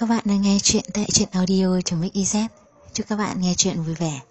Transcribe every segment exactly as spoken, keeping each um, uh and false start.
các bạn đang nghe chuyện tại truyện audio.mixyz. Chúc các bạn nghe chuyện vui vẻ.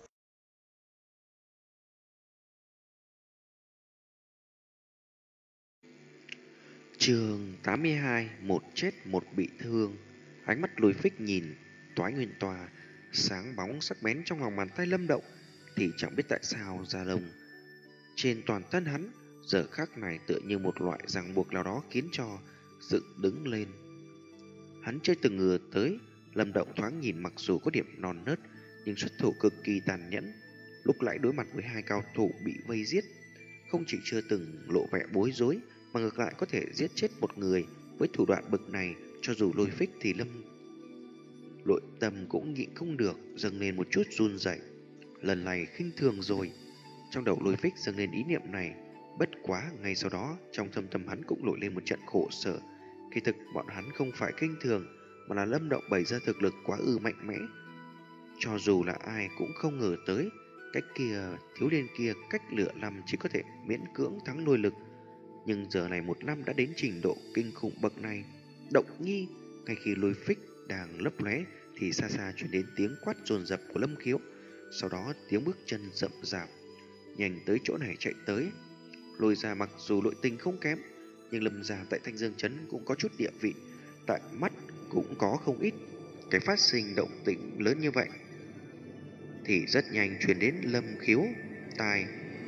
Chương tám mươi hai. Một chết một bị thương. Ánh mắt Lôi Phích nhìn Toái Nguyên Tòa, sáng bóng sắc bén trong lòng bàn tay Lâm Động, thì chẳng biết tại sao da lông trên toàn thân hắn giờ khắc này tựa như một loại ràng buộc nào đó khiến cho dựng đứng lên. Hắn chưa từng ngờ tới Lâm Động thoáng nhìn mặc dù có điểm non nớt nhưng xuất thủ cực kỳ tàn nhẫn. Lúc lại đối mặt với hai cao thủ bị vây giết, không chỉ chưa từng lộ vẻ bối rối mà ngược lại có thể giết chết một người. Với thủ đoạn bực này, cho dù Lôi Phích thì Lâm nội tâm cũng nhịn không được dâng lên một chút run rẩy. Lần này khinh thường rồi. Trong đầu Lôi Phích dâng lên ý niệm này. Bất quá ngay sau đó trong thâm tâm hắn cũng nổi lên một trận khổ sở. Kỳ thực bọn hắn không phải khinh thường, mà là Lâm Động bày ra thực lực quá ư mạnh mẽ. Cho dù là ai cũng không ngờ tới cách kia thiếu niên kia cách lửa năm chỉ có thể miễn cưỡng thắng lôi lực, nhưng giờ này một năm đã đến trình độ kinh khủng bậc này. Động Nhi. Ngay khi Lôi Phích đang lấp lóe thì xa xa truyền đến tiếng quát dồn dập của Lâm Khiếu, sau đó tiếng bước chân rậm rạp nhanh tới chỗ này chạy tới. Lôi gia mặc dù nội tình không kém, nhưng Lâm gia tại Thanh Dương trấn cũng có chút địa vị, tại mắt cũng có không ít. Cái phát sinh động tĩnh lớn như vậy thì rất nhanh truyền đến Lâm Khiếu tai.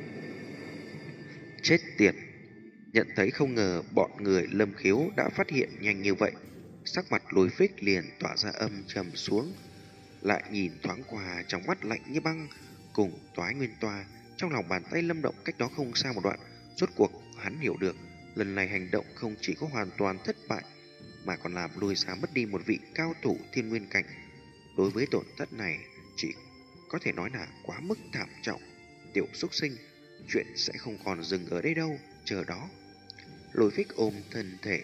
Chết tiệt! Nhận thấy không ngờ bọn người Lâm Khiếu đã phát hiện nhanh như vậy, sắc mặt Lôi Phích liền tỏa ra âm trầm xuống, lại nhìn thoáng qua trong mắt lạnh như băng cùng Toái Nguyên Toa trong lòng bàn tay Lâm Động cách đó không xa một đoạn. Rốt cuộc hắn hiểu được lần này hành động không chỉ có hoàn toàn thất bại mà còn làm Lôi gia mất đi một vị cao thủ thiên nguyên cảnh. Đối với tổn thất này chỉ có thể nói là quá mức thảm trọng. Tiểu súc sinh, chuyện sẽ không còn dừng ở đây đâu, chờ đó. Lôi Phích ôm thân thể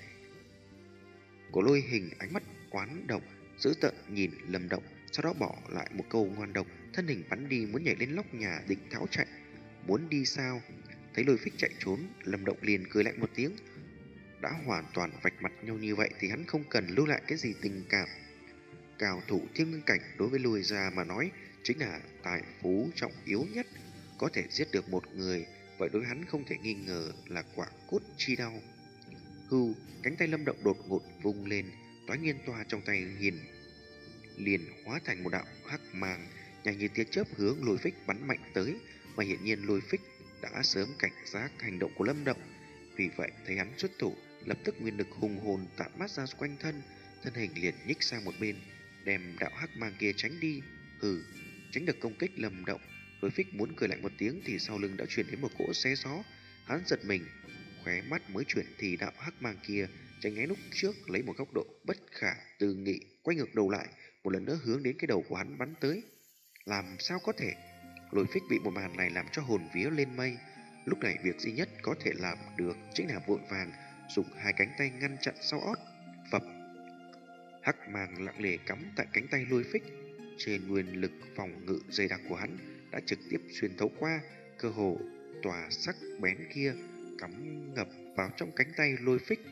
của Lôi Hình, ánh mắt oán độc dữ tợn nhìn Lâm Động, sau đó bỏ lại một câu ngoan độc, thân hình bắn đi muốn nhảy lên nóc nhà định tháo chạy. Muốn đi sao? Thấy Lôi Phích chạy trốn, Lâm Động liền cười lạnh một tiếng. Đã hoàn toàn vạch mặt nhau như vậy thì hắn không cần lưu lại cái gì tình cảm. Cao thủ thiên nguyên cảnh đối với Lôi gia mà nói chính là tài phú trọng yếu nhất. Có thể giết được một người, vậy đối hắn không thể nghi ngờ là quả cốt chi đau. Hưu, cánh tay Lâm Động đột ngột vung lên, Toái Nguyên Toa trong tay hiền liền hóa thành một đạo hắc mang, nhanh như tia chớp hướng Lôi Phích bắn mạnh tới. Mà hiển nhiên Lôi Phích đã sớm cảnh giác hành động của Lâm Động, vì vậy thấy hắn xuất thủ, lập tức nguyên lực hùng hồn tản mát ra quanh thân, thân hình liền nhích sang một bên, đem đạo hắc mang kia tránh đi. Hừ, tránh được công kích Lâm Động, Lôi Phích muốn cười lạnh một tiếng thì sau lưng đã truyền đến một cỗ xé gió. Hắn giật mình, khóe mắt mới chuyển thì đạo hắc mang kia tránh né lúc trước lấy một góc độ bất khả tư nghị, quay ngược đầu lại, một lần nữa hướng đến cái đầu của hắn bắn tới. Làm sao có thể? Lôi Phích bị một màn này làm cho hồn vía lên mây. Lúc này việc duy nhất có thể làm được chính là vội vàng dùng hai cánh tay ngăn chặn sau ót. Phập, hắc mang lặng lẽ cắm tại cánh tay Lôi Phích. Trên nguyên lực phòng ngự dày đặc của hắn đã trực tiếp xuyên thấu qua, cơ hồ tòa sắc bén kia cắm ngập vào trong cánh tay Lôi Phích.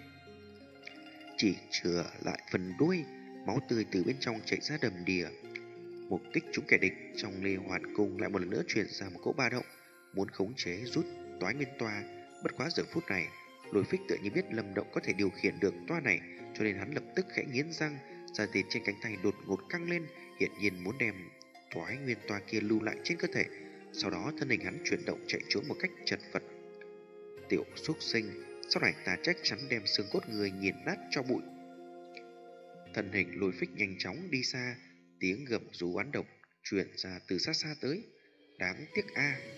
Chỉ chừa lại phần đuôi, máu tươi từ bên trong chảy ra đầm đìa. Một kích trúng kẻ địch trong Lê Hoàn Cung lại một lần nữa truyền ra một cỗ ba động, muốn khống chế rút Toái Nguyên Toa. Bất quá giờ phút này, Lôi Phích tự như biết Lâm Động có thể điều khiển được toa này, cho nên hắn lập tức khẽ nghiến răng, da thịt trên cánh tay đột ngột căng lên, hiển nhiên muốn đem Toái Nguyên Toa kia lưu lại trên cơ thể. Sau đó thân hình hắn chuyển động chạy trốn một cách chật vật. Tiểu súc sinh, sau này ta chắc chắn đem xương cốt người nghiền nát cho bụi. Thân hình Lôi Phích nhanh chóng đi xa, tiếng gầm rú oán độc truyền ra từ xa xa tới. Đáng tiếc a. À.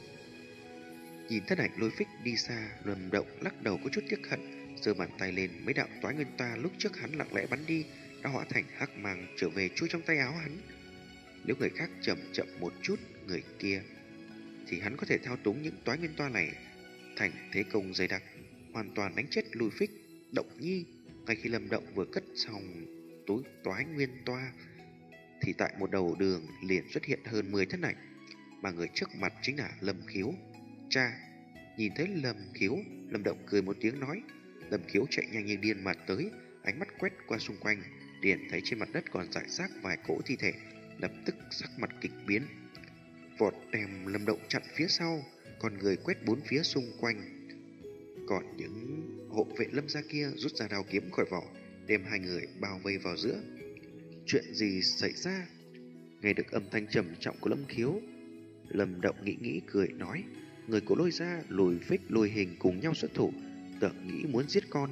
Nhìn thân ảnh Lôi Phích đi xa, Lâm Động lắc đầu có chút tiếc hận, giơ bàn tay lên, mấy đạo Toái Nguyên Toa lúc trước hắn lặng lẽ bắn đi đã hóa thành hắc mang trở về chui trong tay áo hắn. Nếu người khác chậm chậm một chút người kia thì hắn có thể thao túng những Toái Nguyên Toa này thành thế công dày đặc, hoàn toàn đánh chết Lôi Phích. Động Nhi. Ngay khi Lâm Động vừa cất xong túi Toái Nguyên Toa thì tại một đầu đường liền xuất hiện hơn mười thân ảnh, mà người trước mặt chính là Lâm Khiếu. Cha! Nhìn thấy Lâm Khiếu, Lâm Động cười một tiếng nói. Lâm Khiếu chạy nhanh như điên mà tới, ánh mắt quét qua xung quanh, liền thấy trên mặt đất còn rải rác vài cỗ thi thể, lập tức sắc mặt kịch biến, vọt đem Lâm Động chặn phía sau, còn người quét bốn phía xung quanh. Còn những hộ vệ Lâm gia kia rút ra đao kiếm khỏi vỏ, đem hai người bao vây vào giữa. Chuyện gì xảy ra? Nghe được âm thanh trầm trọng của Lâm Khiếu, Lâm Động nghĩ nghĩ cười nói, người của Lôi gia, Lôi Phích, Lôi Hình cùng nhau xuất thủ, tưởng nghĩ muốn giết con.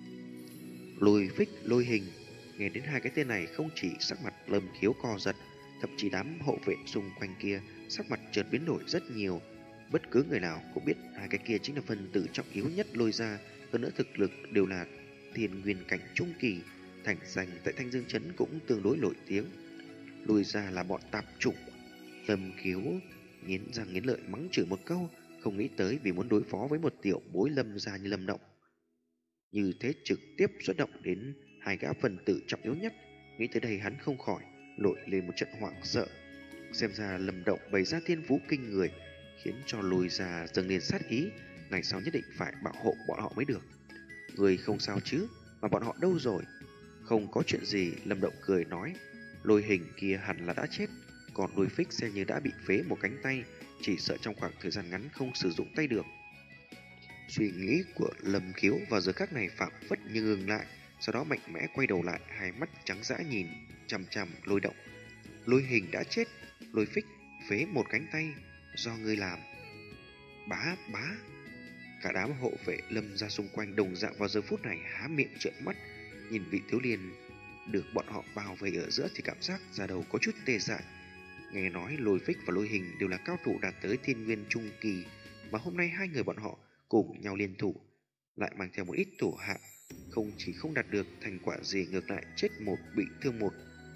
Lôi Phích, Lôi Hình, nghe đến hai cái tên này không chỉ sắc mặt Lâm Khiếu co giật, thậm chí đám hộ vệ xung quanh kia sắc mặt chợt biến đổi rất nhiều. Bất cứ người nào cũng biết hai cái kia chính là phần tử trọng yếu nhất Lôi gia, hơn nữa thực lực đều là thiên nguyên cảnh trung kỳ, thành danh tại Thanh Dương trấn cũng tương đối nổi tiếng. Lôi gia là bọn tạp chủng. Lâm Khiếu nghiến răng nghiến lợi mắng chửi một câu, không nghĩ tới vì muốn đối phó với một tiểu bối Lâm gia như Lâm Động, như thế trực tiếp xuất động đến hai gã phần tử trọng yếu nhất. Nghĩ tới đây hắn không khỏi nổi lên một trận hoảng sợ. Xem ra Lâm Động bày ra thiên phú kinh người, khiến cho Lôi gia dâng lên sát ý, ngày sau nhất định phải bảo hộ bọn họ mới được. Người không sao chứ, mà bọn họ đâu rồi? Không có chuyện gì, Lâm Động cười nói, Lôi Hình kia hẳn là đã chết, còn Lôi Phích xem như đã bị phế một cánh tay, chỉ sợ trong khoảng thời gian ngắn không sử dụng tay được. Suy nghĩ của Lâm Khiếu vào giờ khắc này phảng phất như ngừng lại, sau đó mạnh mẽ quay đầu lại, hai mắt trắng dã nhìn chằm chằm Lôi Động. Lôi Hình đã chết, Lôi Phích phế một cánh tay, do ngươi làm. Bá bá. Cả đám hộ vệ Lâm gia xung quanh đồng dạng vào giờ phút này há miệng trợn mắt, nhìn vị thiếu niên được bọn họ bao vây ở giữa thì cảm giác da đầu có chút tê dại. Nghe nói Lôi Phích và Lôi Hình đều là cao thủ đạt tới thiên nguyên trung kỳ, mà hôm nay hai người bọn họ cùng nhau liên thủ, lại mang theo một ít thủ hạ, không chỉ không đạt được thành quả gì, ngược lại chết một bị thương một.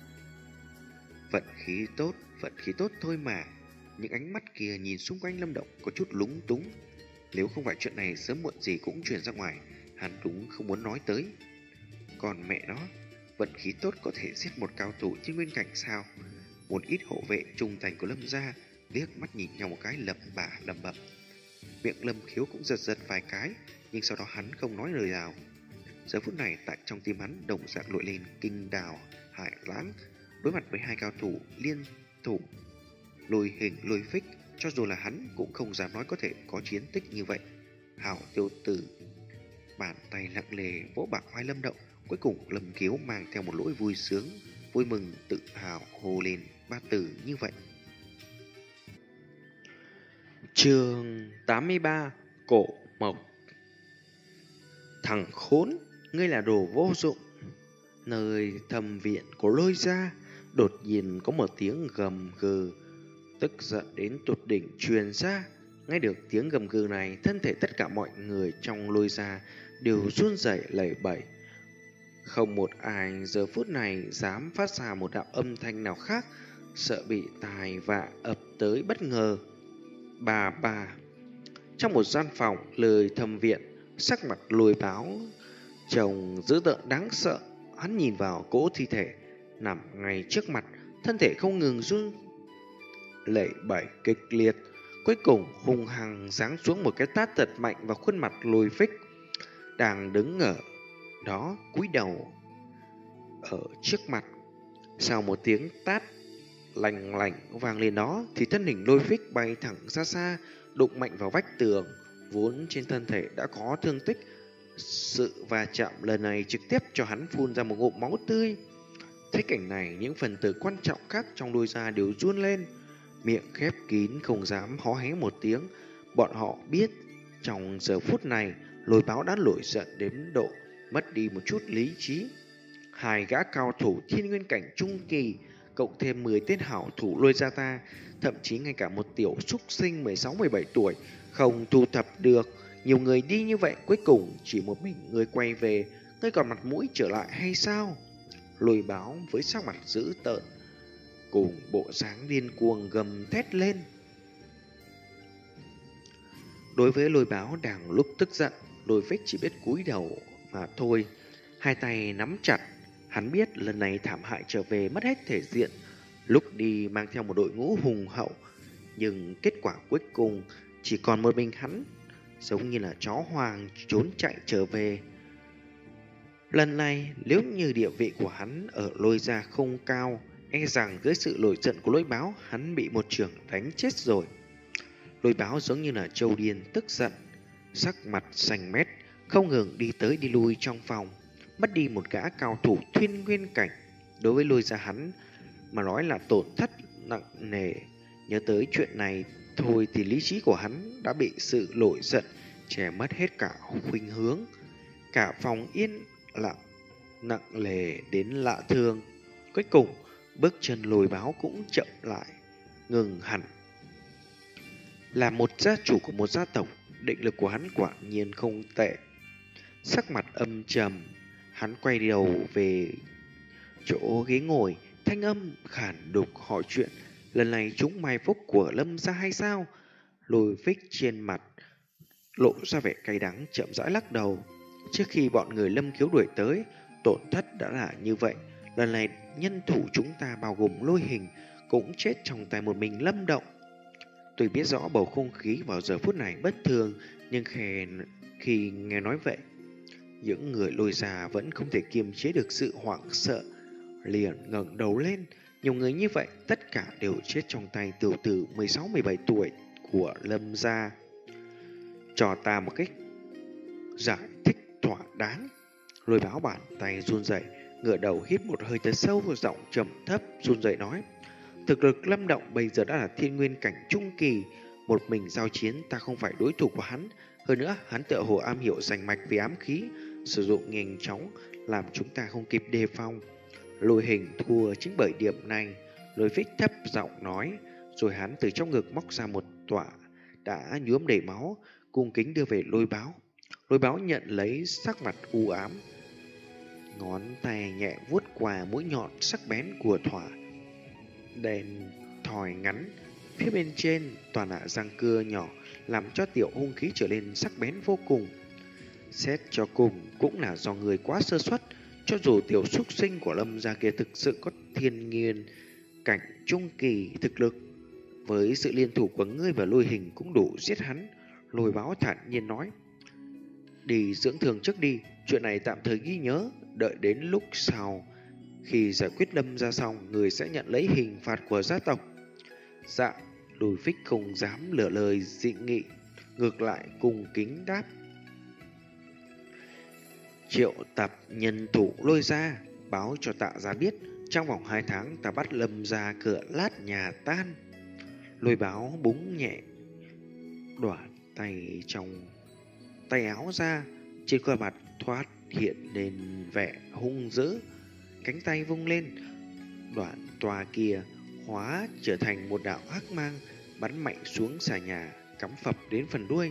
Vận khí tốt, vận khí tốt thôi mà. Những ánh mắt kia nhìn xung quanh Lâm Động có chút lúng túng. Nếu không phải chuyện này sớm muộn gì cũng truyền ra ngoài, hắn đúng không muốn nói tới. Còn mẹ nó, vận khí tốt có thể giết một cao thủ thiên nguyên cảnh sao? Một ít hộ vệ trung thành của Lâm gia liếc mắt nhìn nhau một cái, lẩm bả lẩm bẩm. Miệng Lâm Khiếu cũng giật giật vài cái, nhưng sau đó hắn không nói lời nào. Giờ phút này tại trong tim hắn đồng dạng nổi lên kinh đào hải lãng. Đối mặt với hai cao thủ liên thủ Lôi Hình, Lôi Phích, cho dù là hắn cũng không dám nói có thể có chiến tích như vậy. Hảo tiêu tử. Bàn tay lặng lề vỗ bả vai Lâm Động. Cuối cùng Lâm Khiếu mang theo một nỗi vui sướng, vui mừng tự hào hô lên ba từ như vậy. Chương tám mươi ba. Cổ Mộc. Thằng khốn, ngươi là đồ vô dụng. Nơi thâm viện của Lôi gia đột nhiên có một tiếng gầm gừ tức giận đến tột đỉnh truyền ra. Nghe được tiếng gầm gừ này, thân thể tất cả mọi người trong Lôi gia đều run rẩy lẩy bẩy. Không một ai giờ phút này dám phát ra một đạo âm thanh nào khác, sợ bị tai vạ ập tới bất ngờ. Bà bà. Trong một gian phòng lời thâm viện, sắc mặt Lôi Báo trông dữ tợn đáng sợ. Hắn nhìn vào cỗ thi thể nằm ngay trước mặt, thân thể không ngừng run lẩy bẩy kịch liệt, cuối cùng hung hăng giáng xuống một cái tát thật mạnh vào khuôn mặt Lôi Phích đang đứng ở đó cúi đầu ở trước mặt. Sau một tiếng tát lành lành vang lên đó thì thân hình Lôi Phích bay thẳng ra xa, đụng mạnh vào vách tường, vốn trên thân thể đã có thương tích. Sự va chạm lần này trực tiếp cho hắn phun ra một ngụm máu tươi. Thấy cảnh này, những phần tử quan trọng khác trong Lôi gia đều run lên, miệng khép kín không dám hó hé một tiếng. Bọn họ biết trong giờ phút này Lôi Báo đã nổi giận đến độ mất đi một chút lý trí. Hai gã cao thủ thiên nguyên cảnh trung kỳ cộng thêm mười tên hảo thủ Lôi gia ta, thậm chí ngay cả một tiểu súc sinh mười sáu mười bảy tuổi không thu thập được. Nhiều người đi như vậy, cuối cùng chỉ một mình người quay về, ngươi còn mặt mũi trở lại hay sao? Lôi Báo với sắc mặt dữ tợn cùng bộ dáng điên cuồng gầm thét lên. Đối với Lôi Báo đang lúc tức giận, Lôi Phích chỉ biết cúi đầu mà thôi, hai tay nắm chặt. Hắn biết lần này thảm hại trở về mất hết thể diện, lúc đi mang theo một đội ngũ hùng hậu, nhưng kết quả cuối cùng chỉ còn một mình hắn, giống như là chó hoang trốn chạy trở về. Lần này, nếu như địa vị của hắn ở Lôi gia không cao, e rằng dưới sự nổi giận của Lôi Báo, hắn bị một trường đánh chết rồi. Lôi Báo giống như là trâu điên tức giận, sắc mặt xanh mét, không ngừng đi tới đi lui trong phòng, mất đi một gã cao thủ thiên nguyên cảnh. Đối với Lôi gia hắn mà nói là tổn thất nặng nề. Nhớ tới chuyện này thôi thì lý trí của hắn đã bị sự nổi giận che mất hết cả khuynh hướng. Cả phòng yên lặng, nặng nề đến lạ thường. Cuối cùng, bước chân Lôi Báo cũng chậm lại, ngừng hẳn. Là một gia chủ của một gia tộc, định lực của hắn quả nhiên không tệ. Sắc mặt âm trầm, hắn quay đầu về chỗ ghế ngồi, thanh âm khản đục hỏi chuyện. Lần này chúng mai phúc của Lâm gia hay sao? Lôi Phích trên mặt lộ ra vẻ cay đắng, chậm rãi lắc đầu. Trước khi bọn người Lâm Khiếu đuổi tới, tổn thất đã là như vậy. Lần này nhân thủ chúng ta bao gồm Lôi Hình cũng chết trong tay một mình Lâm Động. Tôi biết rõ bầu không khí vào giờ phút này bất thường, nhưng khi, khi nghe nói vậy, những người Lôi gia vẫn không thể kiềm chế được sự hoảng sợ, liền ngẩng đầu lên. Nhiều người như vậy tất cả đều chết trong tay tiểu tử mười sáu mười bảy tuổi của Lâm gia. Cho ta một cách giải thích thỏa đáng. Lôi Báo bàn tay run rẩy, ngửa đầu hít một hơi thật sâu, giọng trầm thấp run rẩy nói: thực lực Lâm Động bây giờ đã là thiên nguyên cảnh trung kỳ, một mình giao chiến ta không phải đối thủ của hắn. Hơn nữa, hắn tựa hồ am hiểu rành mạch về ám khí, sử dụng nhanh chóng, làm chúng ta không kịp đề phòng. Lôi Hình thua chính bởi điểm này. Lôi Phích thấp giọng nói, rồi hắn từ trong ngực móc ra một tọa đã nhuốm đầy máu, cung kính đưa về Lôi Báo. Lôi Báo nhận lấy, sắc mặt u ám, ngón tay nhẹ vuốt qua mũi nhọn sắc bén của thỏa đèn thòi ngắn. Phía bên trên toàn là răng cưa nhỏ, làm cho tiểu hung khí trở nên sắc bén vô cùng. Xét cho cùng cũng là do người quá sơ suất. Cho dù tiểu súc sinh của Lâm gia kia thực sự có thiên nhiên cảnh trung kỳ thực lực, với sự liên thủ của ngươi và Lôi Hình cũng đủ giết hắn. Lôi Báo thản nhiên nói: đi dưỡng thương trước đi, chuyện này tạm thời ghi nhớ, đợi đến lúc sau khi giải quyết Lâm gia xong, người sẽ nhận lấy hình phạt của gia tộc. Dạ. Lôi Phích không dám lựa lời dị nghị, ngược lại cung kính đáp: triệu tập nhân thủ Lôi gia, báo cho Tạ gia biết, trong vòng hai tháng ta bắt Lâm gia cửa lát nhà tan. Lôi Báo búng nhẹ đoạn tay trong tay áo ra, trên khuôn mặt thoát hiện lên vẻ hung dữ. Cánh tay vung lên, đoạn tòa kia hóa trở thành một đạo hắc mang, bắn mạnh xuống xà nhà, cắm phập đến phần đuôi.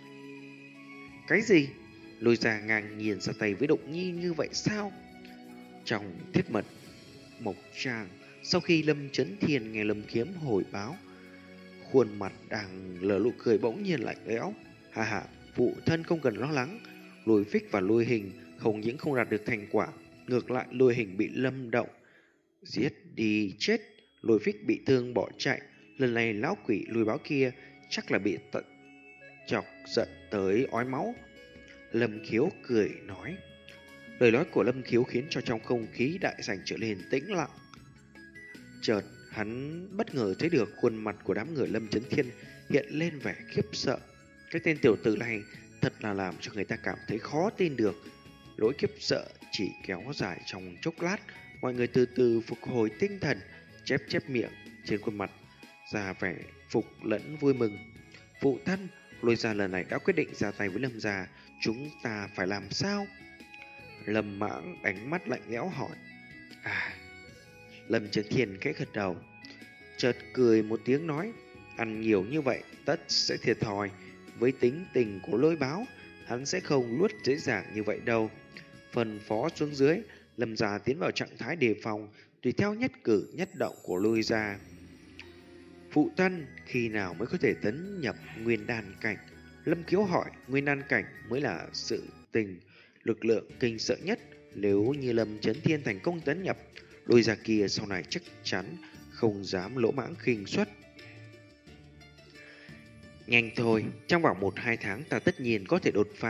Cái gì? Lôi gia ngang nhiên ra tay với Động Nhi như vậy sao? Trong thiết mật mộc tràng, sau khi Lâm Chấn Thiên nghe Lâm Kiếm hồi báo, khuôn mặt đang lờ nụ cười bỗng nhiên lạnh lẽo. Hà hà, phụ thân không cần lo lắng. Lôi Phích và Lôi Hình không những không đạt được thành quả, ngược lại Lôi Hình bị Lâm Động giết đi chết, Lôi Phích bị thương bỏ chạy. Lần này lão quỷ Lôi Báo kia chắc là bị tận chọc giận tới ói máu. Lâm Khiếu cười nói. Lời nói của Lâm Khiếu khiến cho trong không khí đại sảnh trở nên tĩnh lặng. Chợt hắn bất ngờ thấy được khuôn mặt của đám người Lâm Chấn Thiên hiện lên vẻ khiếp sợ. Cái tên tiểu tử này thật là làm cho người ta cảm thấy khó tin được. Nỗi khiếp sợ chỉ kéo dài trong chốc lát, mọi người từ từ phục hồi tinh thần, chép chép miệng, trên khuôn mặt ra vẻ phục lẫn vui mừng. Phụ thân, Lôi gia lần này đã quyết định ra tay với Lâm gia, chúng ta phải làm sao? Lâm Mãng ánh mắt lạnh lẽo hỏi. À, Lâm Chấn Thiên khẽ gật đầu, chợt cười một tiếng nói, ăn nhiều như vậy tất sẽ thiệt thòi. Với tính tình của Lôi Báo, hắn sẽ không luốt dễ dàng như vậy đâu. Phần phó xuống dưới, Lâm gia tiến vào trạng thái đề phòng, tùy theo nhất cử nhất động của Lôi gia. Phụ thân, khi nào mới có thể tấn nhập nguyên đan cảnh? Lâm Khiếu hỏi. Nguyên đan cảnh mới là sự tình lực lượng kinh sợ nhất. Nếu như Lâm Chấn Thiên thành công tấn nhập, Lôi gia kia sau này chắc chắn không dám lỗ mãng khinh suất. Nhanh thôi, trong vòng một hai tháng ta tất nhiên có thể đột phá.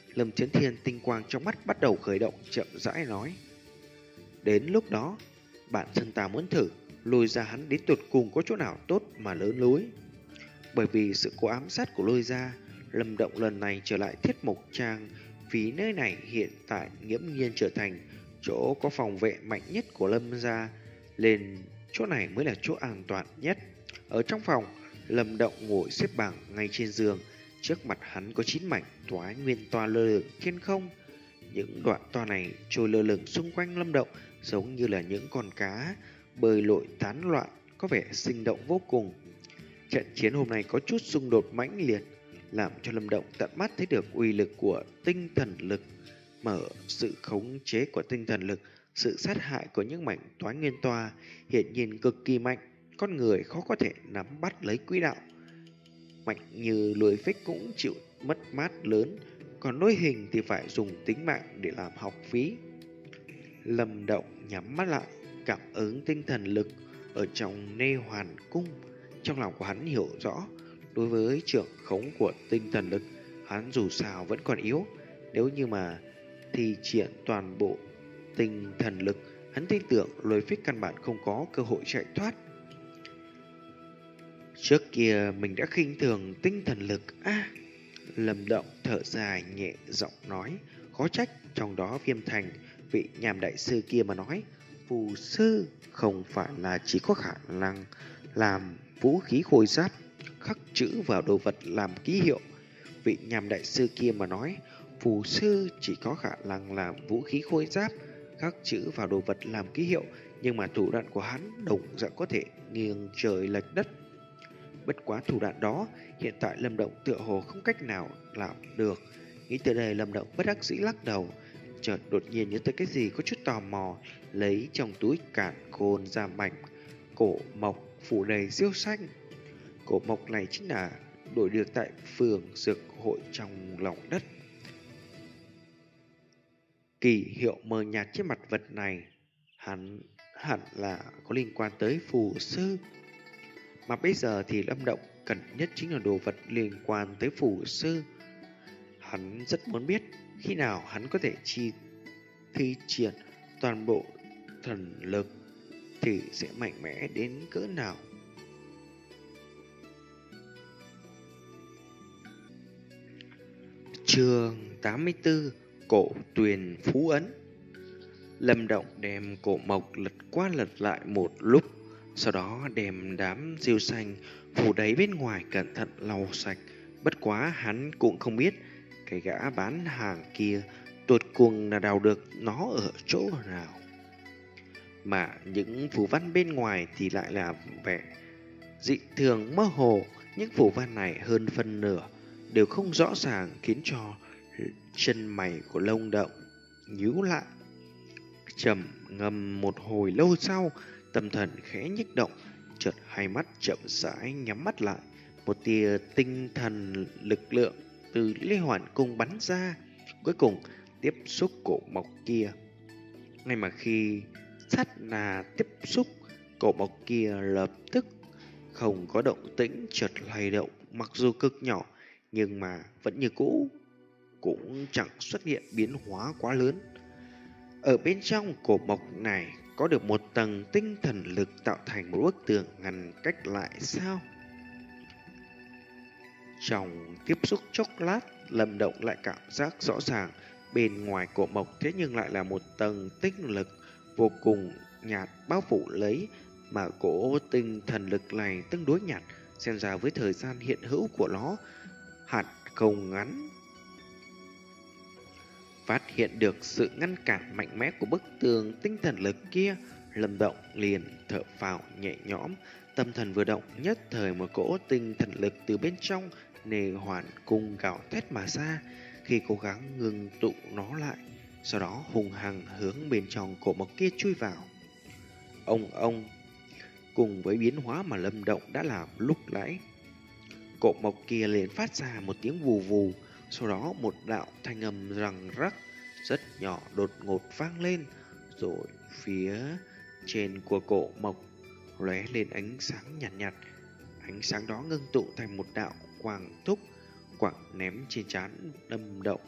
Lâm Chấn Thiên tinh quang trong mắt bắt đầu khởi động, chậm rãi nói: Đến lúc đó, bản thân ta muốn thử lôi ra hắn đến tột cùng có chỗ nào tốt mà lớn lối. Bởi vì sự cố ám sát của lôi ra, Lâm Động lần này trở lại Thiết Mộc Trang, vì nơi này hiện tại nghiễm nhiên trở thành chỗ có phòng vệ mạnh nhất của Lâm gia, nên chỗ này mới là chỗ an toàn nhất. Ở trong phòng, Lâm Động ngồi xếp bằng ngay trên giường, trước mặt hắn có chín mảnh toái nguyên toa lơ lửng trên không. Những đoạn toa này trôi lơ lửng xung quanh Lâm Động giống như là những con cá bơi lội tán loạn, có vẻ sinh động vô cùng. Trận chiến hôm nay có chút xung đột mãnh liệt, làm cho Lâm Động tận mắt thấy được uy lực của tinh thần lực, mở sự khống chế của tinh thần lực, sự sát hại của những mảnh toái nguyên toa hiển nhiên cực kỳ mạnh, con người khó có thể nắm bắt lấy quỹ đạo. Mạnh như lưỡi phích cũng chịu mất mát lớn, còn đối hình thì phải dùng tính mạng để làm học phí. Lâm Động nhắm mắt lại, cảm ứng tinh thần lực ở trong nê hoàn cung. Trong lòng của hắn hiểu rõ, đối với trưởng khống của tinh thần lực, hắn dù sao vẫn còn yếu. Nếu như mà thi triển toàn bộ tinh thần lực, hắn tin tưởng lôi phích căn bản không có cơ hội chạy thoát. Trước kia mình đã khinh thường tinh thần lực a à, Lâm Động thở dài nhẹ giọng nói, khó trách trong đó Viêm Thành vị nhàm đại sư kia mà nói phù sư không phải là chỉ có khả năng làm vũ khí khôi giáp, khắc chữ vào đồ vật làm ký hiệu. Vị nhàm đại sư kia mà nói phù sư chỉ có khả năng làm vũ khí khôi giáp, khắc chữ vào đồ vật làm ký hiệu, nhưng mà thủ đoạn của hắn đồng dạng có thể nghiêng trời lệch đất. Bất quá thủ đoạn đó hiện tại Lâm Động tựa hồ không cách nào làm được. Nghĩ tới đây, Lâm Động bất đắc dĩ lắc đầu, chợt đột nhiên nhớ tới cái gì có chút tò mò, lấy trong túi càn khôn ra mảnh cổ mộc phủ đầy diêu xanh. Cổ mộc này chính là đổi được tại phường dược hội trong lòng đất. Kỳ hiệu mờ nhạt trên mặt vật này hắn hẳn là có liên quan tới phù sư. Mà bây giờ thì Lâm Động cần nhất chính là đồ vật liên quan tới phù sư. Hắn rất muốn biết khi nào hắn có thể chi thi triển toàn bộ thần lực thì sẽ mạnh mẽ đến cỡ nào. Chương tám mươi tư: Cổ Tuyền Phú Ấn. Lâm Động đem cổ mộc lật qua lật lại một lúc, sau đó đem đám diêu xanh phủ đầy bên ngoài cẩn thận lau sạch. Bất quá hắn cũng không biết cái gã bán hàng kia tột cùng là đào được nó ở chỗ nào. Mà những phù văn bên ngoài thì lại là vẻ dị thường mơ hồ. Những phù văn này hơn phân nửa đều không rõ ràng, khiến cho chân mày của Lâm Động nhíu lại. Trầm ngâm một hồi lâu sau, tâm thần khẽ nhích động, chợt hai mắt chậm rãi nhắm mắt lại. Một tia tinh thần lực lượng từ Lê Hoàn Cung bắn ra, cuối cùng tiếp xúc cổ mộc kia. Ngay mà khi sát na tiếp xúc, cổ mộc kia lập tức không có động tĩnh, chợt lay động, mặc dù cực nhỏ nhưng mà vẫn như cũ, cũng chẳng xuất hiện biến hóa quá lớn. Ở bên trong cổ mộc này có được một tầng tinh thần lực tạo thành một bức tường ngăn cách lại sao? Trong tiếp xúc chốc lát, Lâm Động lại cảm giác rõ ràng bên ngoài cổ mộc thế nhưng lại là một tầng tinh lực vô cùng nhạt bao phủ lấy, mà cổ tinh thần lực này tương đối nhạt, xem ra với thời gian hiện hữu của nó hẳn không ngắn. Phát hiện được sự ngăn cản mạnh mẽ của bức tường tinh thần lực kia, Lâm Động liền thở phào nhẹ nhõm, tâm thần vừa động, nhất thời một cỗ tinh thần lực từ bên trong nề hoàn cung gào thét mà ra. Khi cố gắng ngừng tụ nó lại, sau đó hùng hằng hướng bên trong cổ mộc kia chui vào. Ông ông cùng với biến hóa mà Lâm Động đã làm lúc nãy, cổ mộc kia liền phát ra một tiếng vù vù. Sau đó một đạo thanh âm răng rắc rất nhỏ đột ngột vang lên, rồi phía trên của cổ mộc lóe lên ánh sáng nhạt nhạt. Ánh sáng đó ngưng tụ thành một đạo quang thúc, quang ném trên trán Lâm Động.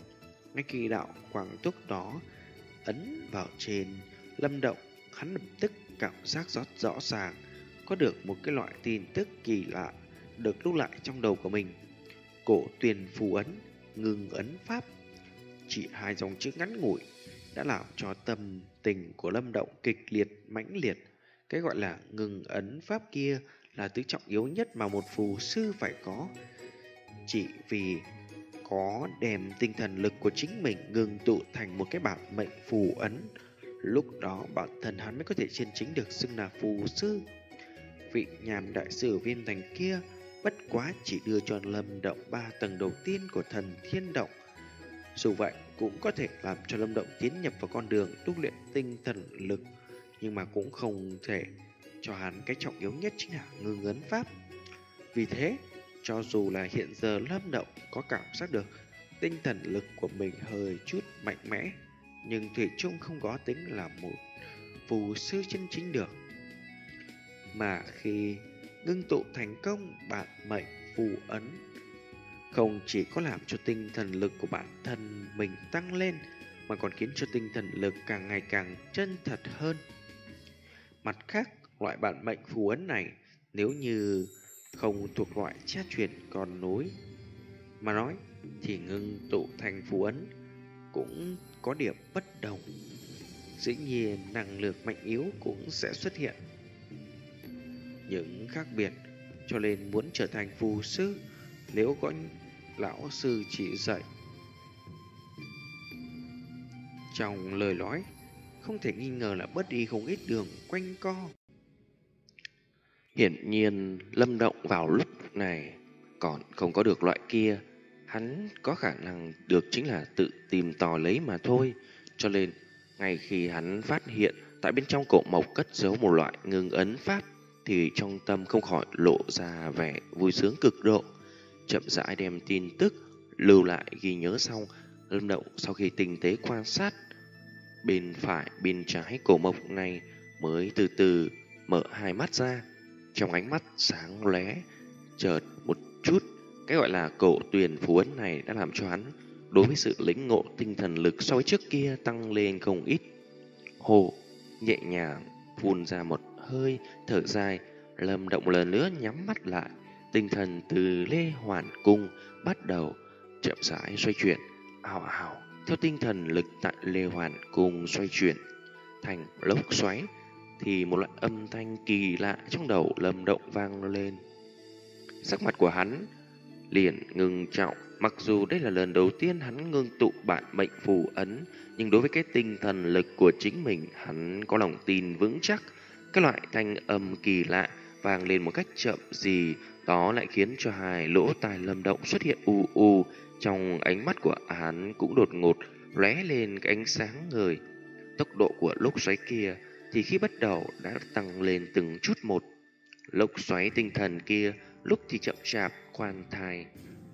Ngay khi đạo quang túc đó ấn vào trên Lâm Động, hắn lập tức cảm giác rất rõ ràng có được một cái loại tin tức kỳ lạ được lưu lại trong đầu của mình. Cổ tuyền phù ấn, ngừng ấn pháp. Chỉ hai dòng chữ ngắn ngủi đã làm cho tâm tình của Lâm Động kịch liệt mãnh liệt. Cái gọi là ngừng ấn pháp kia là thứ trọng yếu nhất mà một phù sư phải có. Chỉ vì có đem tinh thần lực của chính mình ngừng tụ thành một cái bản mệnh phù ấn, lúc đó bản thân hắn mới có thể chân chính được xưng là phù sư. Vị nhàm đại sử Viêm Thành kia bất quá chỉ đưa cho Lâm Động ba tầng đầu tiên của thần thiên động. Dù vậy cũng có thể làm cho Lâm Động tiến nhập vào con đường tu luyện tinh thần lực, nhưng mà cũng không thể cho hắn cái trọng yếu nhất chính là ngưng ấn pháp. Vì thế, cho dù là hiện giờ Lâm Động có cảm giác được tinh thần lực của mình hơi chút mạnh mẽ, nhưng thủy chung không có tính là một phù sư chân chính được. Mà khi ngưng tụ thành công bản mệnh phù ấn, không chỉ có làm cho tinh thần lực của bản thân mình tăng lên, mà còn khiến cho tinh thần lực càng ngày càng chân thật hơn. Mặt khác, loại bản mệnh phù ấn này nếu như không thuộc loại cha truyền con nối mà nói thì ngưng tụ thành phù ấn cũng có điểm bất đồng. Dĩ nhiên năng lượng mạnh yếu cũng sẽ xuất hiện những khác biệt, cho nên muốn trở thành phù sư, nếu có lão sư chỉ dạy trong lời nói, không thể nghi ngờ là bớt đi không ít đường quanh co. Hiển nhiên Lâm Động vào lúc này còn không có được loại kia, hắn có khả năng được chính là tự tìm tòi lấy mà thôi. Cho nên ngay khi hắn phát hiện tại bên trong cổ mộc cất giấu một loại ngưng ấn pháp, thì trong tâm không khỏi lộ ra vẻ vui sướng cực độ. Chậm rãi đem tin tức lưu lại ghi nhớ xong, Lâm Động sau khi tinh tế quan sát bên phải bên trái cổ mộc này mới từ từ mở hai mắt ra. Trong ánh mắt sáng lóe chợt một chút, cái gọi là cổ tuyền phù ấn này đã làm cho hắn đối với sự lĩnh ngộ tinh thần lực so với trước kia tăng lên không ít. Hồ nhẹ nhàng phun ra một hơi thở dài, Lâm Động lần nữa nhắm mắt lại. Tinh thần từ Lê Hoàn Cung bắt đầu chậm rãi xoay chuyển, ào ào theo tinh thần lực tại Lê Hoàn Cung xoay chuyển thành lốc xoáy, thì một loại âm thanh kỳ lạ trong đầu Lâm Động vang lên. Sắc mặt của hắn liền ngưng trọng. Mặc dù đây là lần đầu tiên hắn ngưng tụ bản mệnh phù ấn, nhưng đối với cái tinh thần lực của chính mình, hắn có lòng tin vững chắc. Cái loại thanh âm kỳ lạ vang lên một cách chậm gì đó lại khiến cho hai lỗ tai Lâm Động xuất hiện u u. Trong ánh mắt của hắn cũng đột ngột lóe lên cái ánh sáng ngời. Tốc độ của lốc xoáy kia thì khi bắt đầu đã tăng lên từng chút một. Lốc xoáy tinh thần kia lúc thì chậm chạp khoan thai,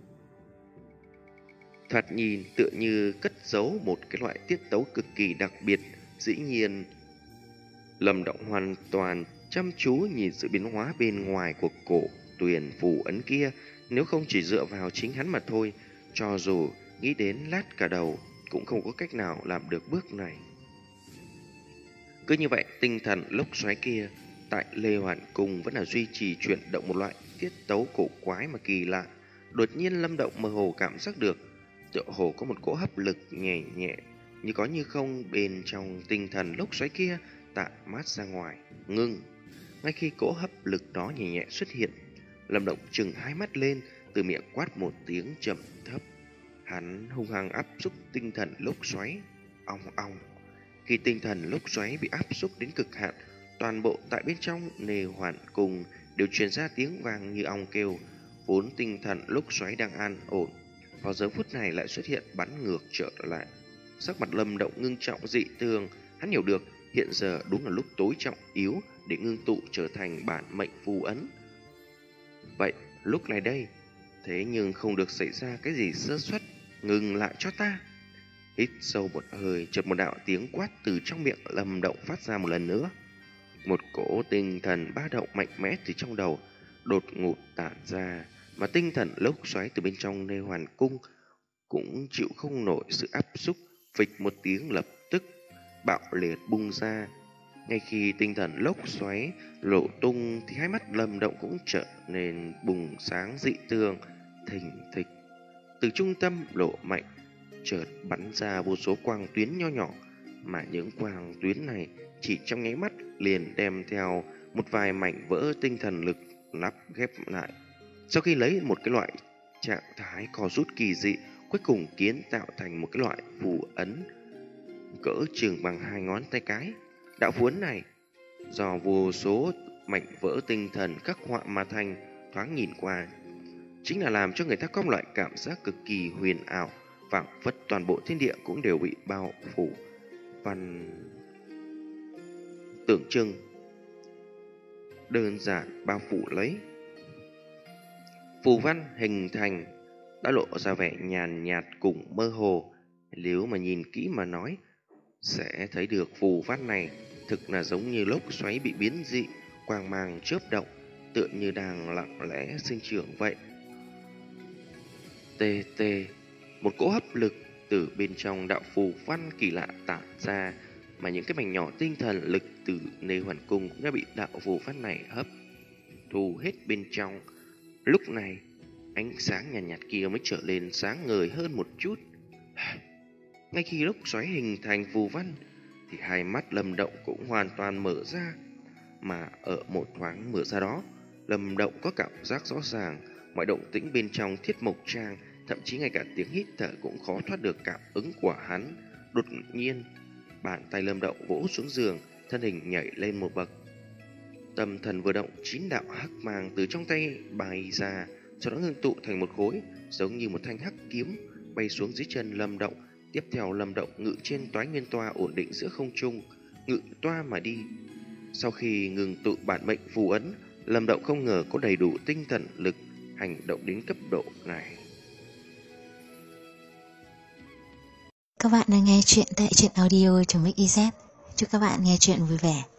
thoạt nhìn tựa như cất giấu một cái loại tiết tấu cực kỳ đặc biệt. Dĩ nhiên Lâm Động hoàn toàn chăm chú nhìn sự biến hóa bên ngoài của cổ tuyền phù ấn kia. Nếu không chỉ dựa vào chính hắn mà thôi, cho dù nghĩ đến lát cả đầu cũng không có cách nào làm được bước này. Cứ như vậy, tinh thần lốc xoáy kia tại Lê Hoàn Cung vẫn là duy trì chuyển động một loại tiết tấu cổ quái mà kỳ lạ. Đột nhiên Lâm Động mơ hồ cảm giác được tựa hồ có một cỗ hấp lực nhẹ nhẹ như có như không bên trong tinh thần lốc xoáy kia tản mát ra ngoài, ngưng. Ngay khi cỗ hấp lực đó nhẹ nhẹ xuất hiện, Lâm Động chừng hai mắt lên, từ miệng quát một tiếng trầm thấp. Hắn hung hăng áp xúc tinh thần lốc xoáy, ong ong. Khi tinh thần lốc xoáy bị áp xúc đến cực hạn, toàn bộ tại bên trong Lê Hoàn Cung đều truyền ra tiếng vang như ong kêu. Vốn tinh thần lốc xoáy đang an ổn, vào giờ phút này lại xuất hiện bắn ngược trở lại. Sắc mặt Lâm Động ngưng trọng dị thường, hắn hiểu được hiện giờ đúng là lúc tối trọng yếu để ngưng tụ trở thành bản mệnh phù ấn. Vậy lúc này đây, thế nhưng không được xảy ra cái gì sơ suất, ngừng lại cho ta. Hít sâu một hơi, chợt một đạo tiếng quát từ trong miệng Lâm Động phát ra một lần nữa. Một cỗ tinh thần ba động mạnh mẽ từ trong đầu đột ngột tản ra, mà tinh thần lốc xoáy từ bên trong Lê Hoàn Cung cũng chịu không nổi sự áp xúc, phịch một tiếng lập tức bạo liệt bung ra. Ngay khi tinh thần lốc xoáy lộ tung thì hai mắt Lâm Động cũng trở nên bùng sáng dị thường, thình thịch. Từ trung tâm lộ mạnh chợt bắn ra vô số quang tuyến nho nhỏ, mà những quang tuyến này chỉ trong nháy mắt liền đem theo một vài mảnh vỡ tinh thần lực lắp ghép lại. Sau khi lấy một cái loại trạng thái co rút kỳ dị, cuối cùng kiến tạo thành một cái loại phù ấn cỡ chừng bằng hai ngón tay cái. Đạo phù ấn này do vô số mảnh vỡ tinh thần khắc họa mà thành, thoáng nhìn qua chính là làm cho người ta có một loại cảm giác cực kỳ huyền ảo, phảng phất toàn bộ thiên địa cũng đều bị bao phủ văn tưởng chừng đơn giản bao phủ lấy. Phù văn hình thành đã lộ ra vẻ nhàn nhạt cùng mơ hồ. Nếu mà nhìn kỹ mà nói, sẽ thấy được phù văn này thực là giống như lốc xoáy bị biến dị, quang mang chớp động, tựa như đang lặng lẽ sinh trưởng vậy. Tê tê, một cỗ hấp lực từ bên trong đạo phù văn kỳ lạ tản ra, mà những cái mảnh nhỏ tinh thần lực từ Nê Hoàn Cung cũng đã bị đạo phù văn này hấp thu hết bên trong. Lúc này, ánh sáng nhàn nhạt, nhạt kia mới trở lên sáng ngời hơn một chút. Ngay khi lốc xoáy hình thành phù văn, thì hai mắt Lâm Động cũng hoàn toàn mở ra. Mà ở một thoáng mở ra đó, Lâm Động có cảm giác rõ ràng mọi động tĩnh bên trong Thiết Mộc Trang, thậm chí ngay cả tiếng hít thở cũng khó thoát được cảm ứng của hắn. Đột nhiên, bàn tay Lâm Động vỗ xuống giường, thân hình nhảy lên một bậc. Tâm thần vừa động, chín đạo hắc mang từ trong tay bay ra, sau đó ngưng tụ thành một khối, giống như một thanh hắc kiếm bay xuống dưới chân Lâm Động. Tiếp theo Lâm Động ngự trên toái nguyên toa ổn định giữa không trung, ngự toa mà đi. Sau khi ngừng tụ bản mệnh phù ấn, Lâm Động không ngờ có đầy đủ tinh thần lực hành động đến cấp độ này. Các bạn đang nghe chuyện tại truyện audio chấm ích i zét. Chúc các bạn nghe chuyện vui vẻ.